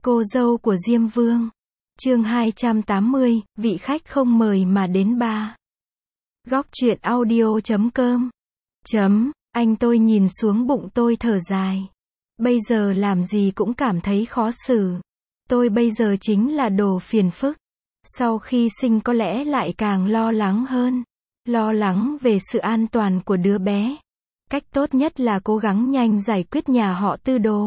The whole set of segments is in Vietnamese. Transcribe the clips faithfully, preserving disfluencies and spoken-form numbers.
Cô dâu của Diêm Vương. Chương hai trăm tám mươi, vị khách không mời mà đến ba. Góc truyện audio chấm com. Chấm, anh tôi nhìn xuống bụng tôi thở dài. Bây giờ làm gì cũng cảm thấy khó xử. Tôi bây giờ chính là đồ phiền phức. Sau khi sinh có lẽ lại càng lo lắng hơn. Lo lắng về sự an toàn của đứa bé. Cách tốt nhất là cố gắng nhanh giải quyết nhà họ Tư đồ.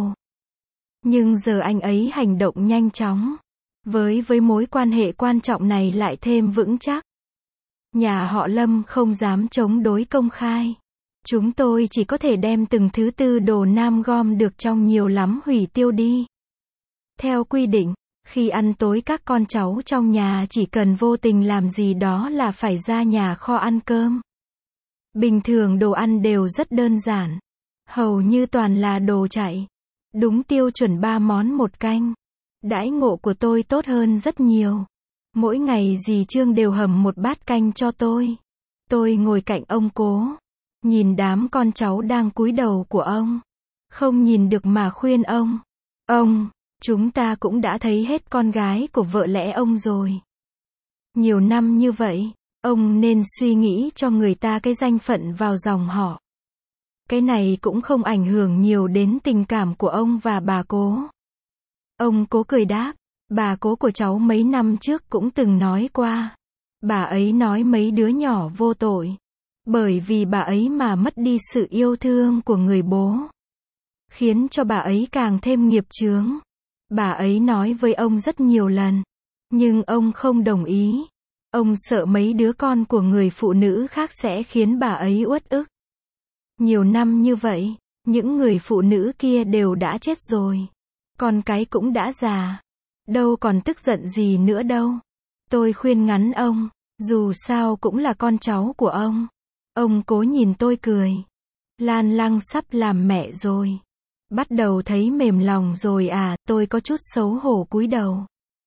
Nhưng giờ anh ấy hành động nhanh chóng. Với với mối quan hệ quan trọng này lại thêm vững chắc. Nhà họ Lâm không dám chống đối công khai. Chúng tôi chỉ có thể đem từng thứ Tư đồ Nam gom được trong nhiều lắm hủy tiêu đi. Theo quy định, khi ăn tối các con cháu trong nhà chỉ cần vô tình làm gì đó là phải ra nhà kho ăn cơm. Bình thường đồ ăn đều rất đơn giản. Hầu như toàn là đồ chạy. Đúng tiêu chuẩn ba món một canh. Đãi ngộ của tôi tốt hơn rất nhiều. Mỗi ngày dì Trương đều hầm một bát canh cho tôi. Tôi ngồi cạnh ông Cố. Nhìn đám con cháu đang cúi đầu của ông. Không nhìn được mà khuyên ông. Ông, chúng ta cũng đã thấy hết con gái của vợ lẽ ông rồi. Nhiều năm như vậy, ông nên suy nghĩ cho người ta cái danh phận vào dòng họ. Cái này cũng không ảnh hưởng nhiều đến tình cảm của ông và bà Cố. Ông Cố cười đáp, bà Cố của cháu mấy năm trước cũng từng nói qua. Bà ấy nói mấy đứa nhỏ vô tội. Bởi vì bà ấy mà mất đi sự yêu thương của người bố. Khiến cho bà ấy càng thêm nghiệp chướng. Bà ấy nói với ông rất nhiều lần. Nhưng ông không đồng ý. Ông sợ mấy đứa con của người phụ nữ khác sẽ khiến bà ấy uất ức. Nhiều năm như vậy, những người phụ nữ kia đều đã chết rồi. Con cái cũng đã già. Đâu còn tức giận gì nữa đâu. Tôi khuyên ngắn ông, dù sao cũng là con cháu của ông. Ông Cố nhìn tôi cười. Lan Lăng sắp làm mẹ rồi. Bắt đầu thấy mềm lòng rồi à, tôi có chút xấu hổ cúi đầu.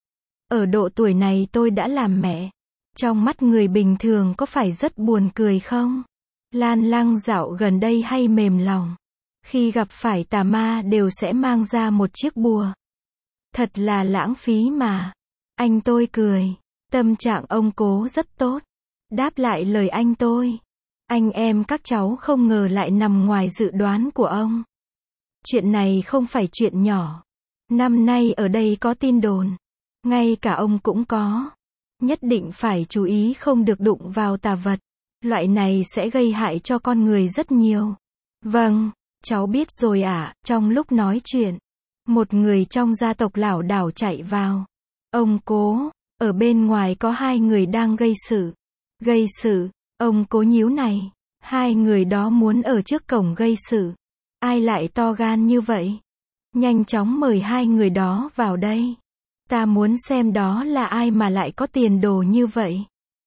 Ở độ tuổi này tôi đã làm mẹ. Trong mắt người bình thường có phải rất buồn cười không? Lan Lăng dạo gần đây hay mềm lòng. Khi gặp phải tà ma đều sẽ mang ra một chiếc bùa. Thật là lãng phí mà. Anh tôi cười. Tâm trạng ông Cố rất tốt. Đáp lại lời anh tôi. Anh em các cháu không ngờ lại nằm ngoài dự đoán của ông. Chuyện này không phải chuyện nhỏ. Năm nay ở đây có tin đồn. Ngay cả ông cũng có. Nhất định phải chú ý không được đụng vào tà vật. Loại này sẽ gây hại cho con người rất nhiều. Vâng, cháu biết rồi ạ. À. Trong lúc nói chuyện, một người trong gia tộc lảo đảo chạy vào. Ông Cố, ở bên ngoài có hai người đang gây sự. Gây sự, ông Cố nhíu này. Hai người đó muốn ở trước cổng gây sự. Ai lại to gan như vậy? Nhanh chóng mời hai người đó vào đây. Ta muốn xem đó là ai mà lại có tiền đồ như vậy.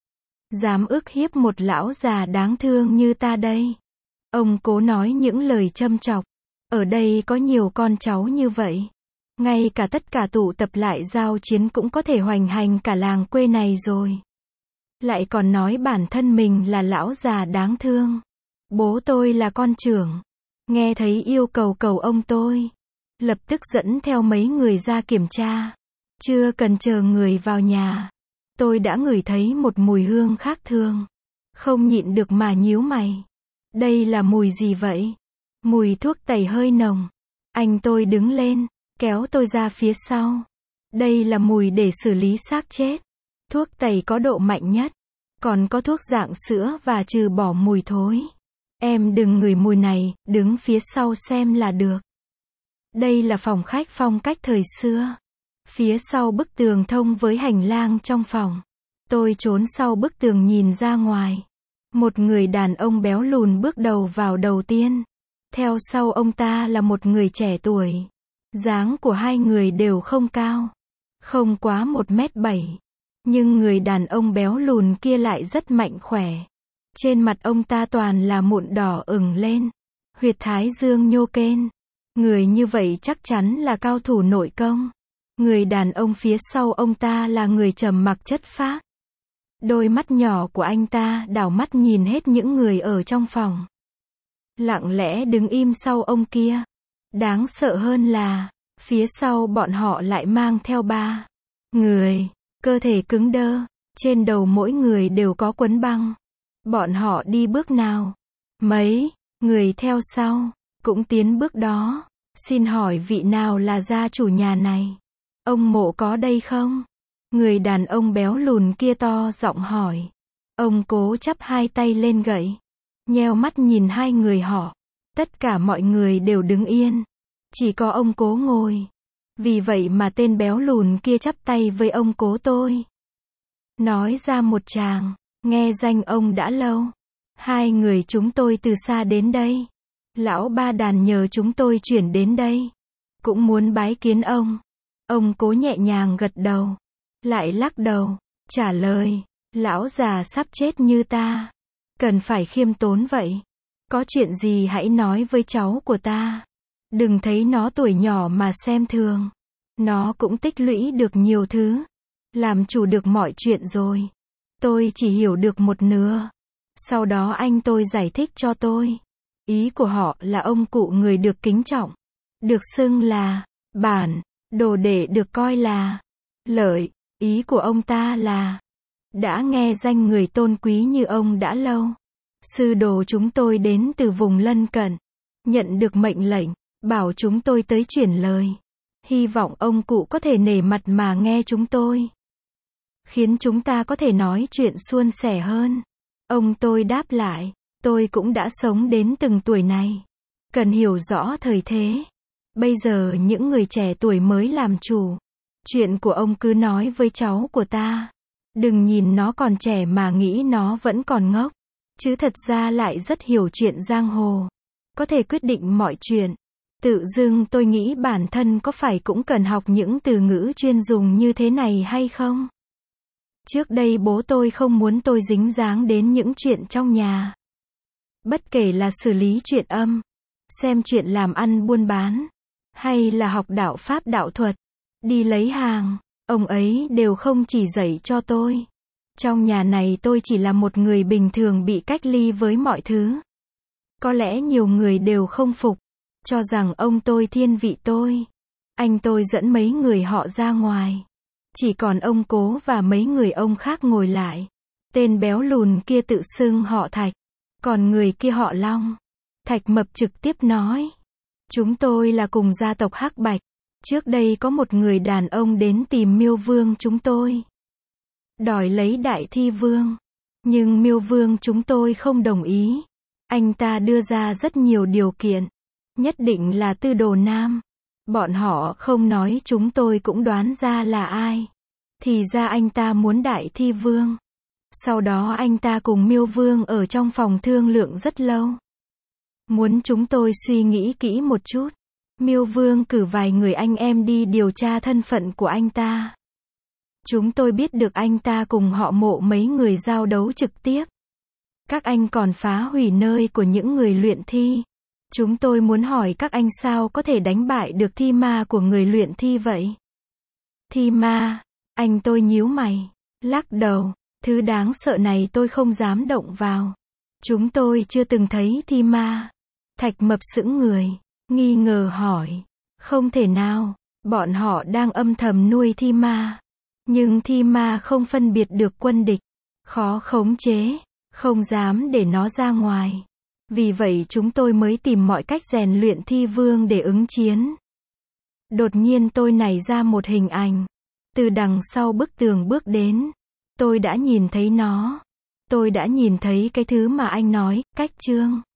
Dám ức hiếp một lão già đáng thương như ta đây. Ông Cố nói những lời châm chọc. Ở đây có nhiều con cháu như vậy. Ngay cả tất cả tụ tập lại giao chiến cũng có thể hoành hành cả làng quê này rồi. Lại còn nói bản thân mình là lão già đáng thương. Bố tôi là con trưởng. Nghe thấy yêu cầu cầu ông tôi. Lập tức dẫn theo mấy người ra kiểm tra. Chưa cần chờ người vào nhà. Tôi đã ngửi thấy một mùi hương khác thường. Không nhịn được mà nhíu mày. Đây là mùi gì vậy? Mùi thuốc tẩy hơi nồng. Anh tôi đứng lên, kéo tôi ra phía sau. Đây là mùi để xử lý xác chết. Thuốc tẩy có độ mạnh nhất. Còn có thuốc dạng sữa và trừ bỏ mùi thối. Em đừng ngửi mùi này, đứng phía sau xem là được. Đây là phòng khách phong cách thời xưa. Phía sau bức tường thông với hành lang trong phòng. Tôi trốn sau bức tường nhìn ra ngoài. Một người đàn ông béo lùn bước đầu vào đầu tiên. Theo sau ông ta là một người trẻ tuổi. Dáng của hai người đều không cao. Không quá một mét bảy. Nhưng người đàn ông béo lùn kia lại rất mạnh khỏe. Trên mặt ông ta toàn là mụn đỏ ửng lên. Huyệt thái dương nhô kên. Người như vậy chắc chắn là cao thủ nội công. Người đàn ông phía sau ông ta là người trầm mặc chất phác. Đôi mắt nhỏ của anh ta đảo mắt nhìn hết những người ở trong phòng. Lặng lẽ đứng im sau ông kia. Đáng sợ hơn là, Phía sau bọn họ lại mang theo ba người, cơ thể cứng đơ, trên đầu mỗi người đều có quấn băng. Bọn họ đi bước nào? Mấy người theo sau, cũng tiến bước đó. Xin hỏi vị nào là gia chủ nhà này? Ông Mộ có đây không? Người đàn ông béo lùn kia to giọng hỏi. Ông Cố chắp hai tay lên gậy, nheo mắt nhìn hai người họ. Tất cả mọi người đều đứng yên, chỉ có ông Cố ngồi. Vì vậy mà tên béo lùn kia chắp tay với ông Cố tôi. Nói ra một tràng, nghe danh ông đã lâu. Hai người chúng tôi từ xa đến đây. Lão Ba Đàn nhờ chúng tôi chuyển đến đây. Cũng muốn bái kiến ông. Ông Cố nhẹ nhàng gật đầu. Lại lắc đầu, trả lời. Lão già sắp chết như ta. Cần phải khiêm tốn vậy. Có chuyện gì hãy nói với cháu của ta. Đừng thấy nó tuổi nhỏ mà xem thường. Nó cũng tích lũy được nhiều thứ. Làm chủ được mọi chuyện rồi. Tôi chỉ hiểu được một nửa. Sau đó anh tôi giải thích cho tôi. Ý của họ là ông cụ người được kính trọng. Được xưng là bản, đồ đệ được coi là lợi. Ý của ông ta là đã nghe danh người tôn quý như ông đã lâu. Sư đồ chúng tôi đến từ vùng lân cận. Nhận được mệnh lệnh, bảo chúng tôi tới chuyển lời. Hy vọng ông cụ có thể nể mặt mà nghe chúng tôi. Khiến chúng ta có thể nói chuyện suôn sẻ hơn. Ông tôi đáp lại. Tôi cũng đã sống đến từng tuổi này. Cần hiểu rõ thời thế. Bây giờ những người trẻ tuổi mới làm chủ. Chuyện của ông cứ nói với cháu của ta. Đừng nhìn nó còn trẻ mà nghĩ nó vẫn còn ngốc. Chứ thật ra lại rất hiểu chuyện giang hồ. Có thể quyết định mọi chuyện. Tự dưng tôi nghĩ bản thân có phải cũng cần học những từ ngữ chuyên dùng như thế này hay không? Trước đây bố tôi không muốn tôi dính dáng đến những chuyện trong nhà. Bất kể là xử lý chuyện âm, xem chuyện làm ăn buôn bán, hay là học đạo pháp đạo thuật, đi lấy hàng, ông ấy đều không chỉ dạy cho tôi. Trong nhà này tôi chỉ là một người bình thường bị cách ly với mọi thứ. Có lẽ nhiều người đều không phục, cho rằng ông tôi thiên vị tôi. Anh tôi dẫn mấy người họ ra ngoài. Chỉ còn ông Cố và mấy người ông khác ngồi lại. Tên béo lùn kia tự xưng họ Thạch. Còn người kia họ Long. Thạch Mập trực tiếp nói. Chúng tôi là cùng gia tộc Hắc Bạch. Trước đây có một người đàn ông đến tìm Miêu Vương chúng tôi. Đòi lấy Đại Thi Vương. Nhưng Miêu Vương chúng tôi không đồng ý. Anh ta đưa ra rất nhiều điều kiện. Nhất định là Tư Đồ Nam. Bọn họ không nói chúng tôi cũng đoán ra là ai. Thì ra anh ta muốn Đại Thi Vương. Sau đó anh ta cùng Miêu Vương ở trong phòng thương lượng rất lâu. Muốn chúng tôi suy nghĩ kỹ một chút. Miêu Vương cử vài người anh em đi điều tra thân phận của anh ta. Chúng tôi biết được anh ta cùng họ Mộ mấy người giao đấu trực tiếp. Các anh còn phá hủy nơi của những người luyện thi. Chúng tôi muốn hỏi các anh sao có thể đánh bại được thi ma của người luyện thi vậy? Thi ma? Anh tôi nhíu mày, lắc đầu. Thứ đáng sợ này tôi không dám động vào. Chúng tôi chưa từng thấy thi ma. Thạch Mập sững người, nghi ngờ hỏi. Không thể nào, bọn họ đang âm thầm nuôi thi ma. Nhưng thi ma không phân biệt được quân địch. Khó khống chế, không dám để nó ra ngoài. Vì vậy chúng tôi mới tìm mọi cách rèn luyện thi vương để ứng chiến. Đột nhiên tôi nảy ra một hình ảnh. Từ đằng sau bức tường bước đến. Tôi đã nhìn thấy nó. Tôi đã nhìn thấy cái thứ mà anh nói, cách chương.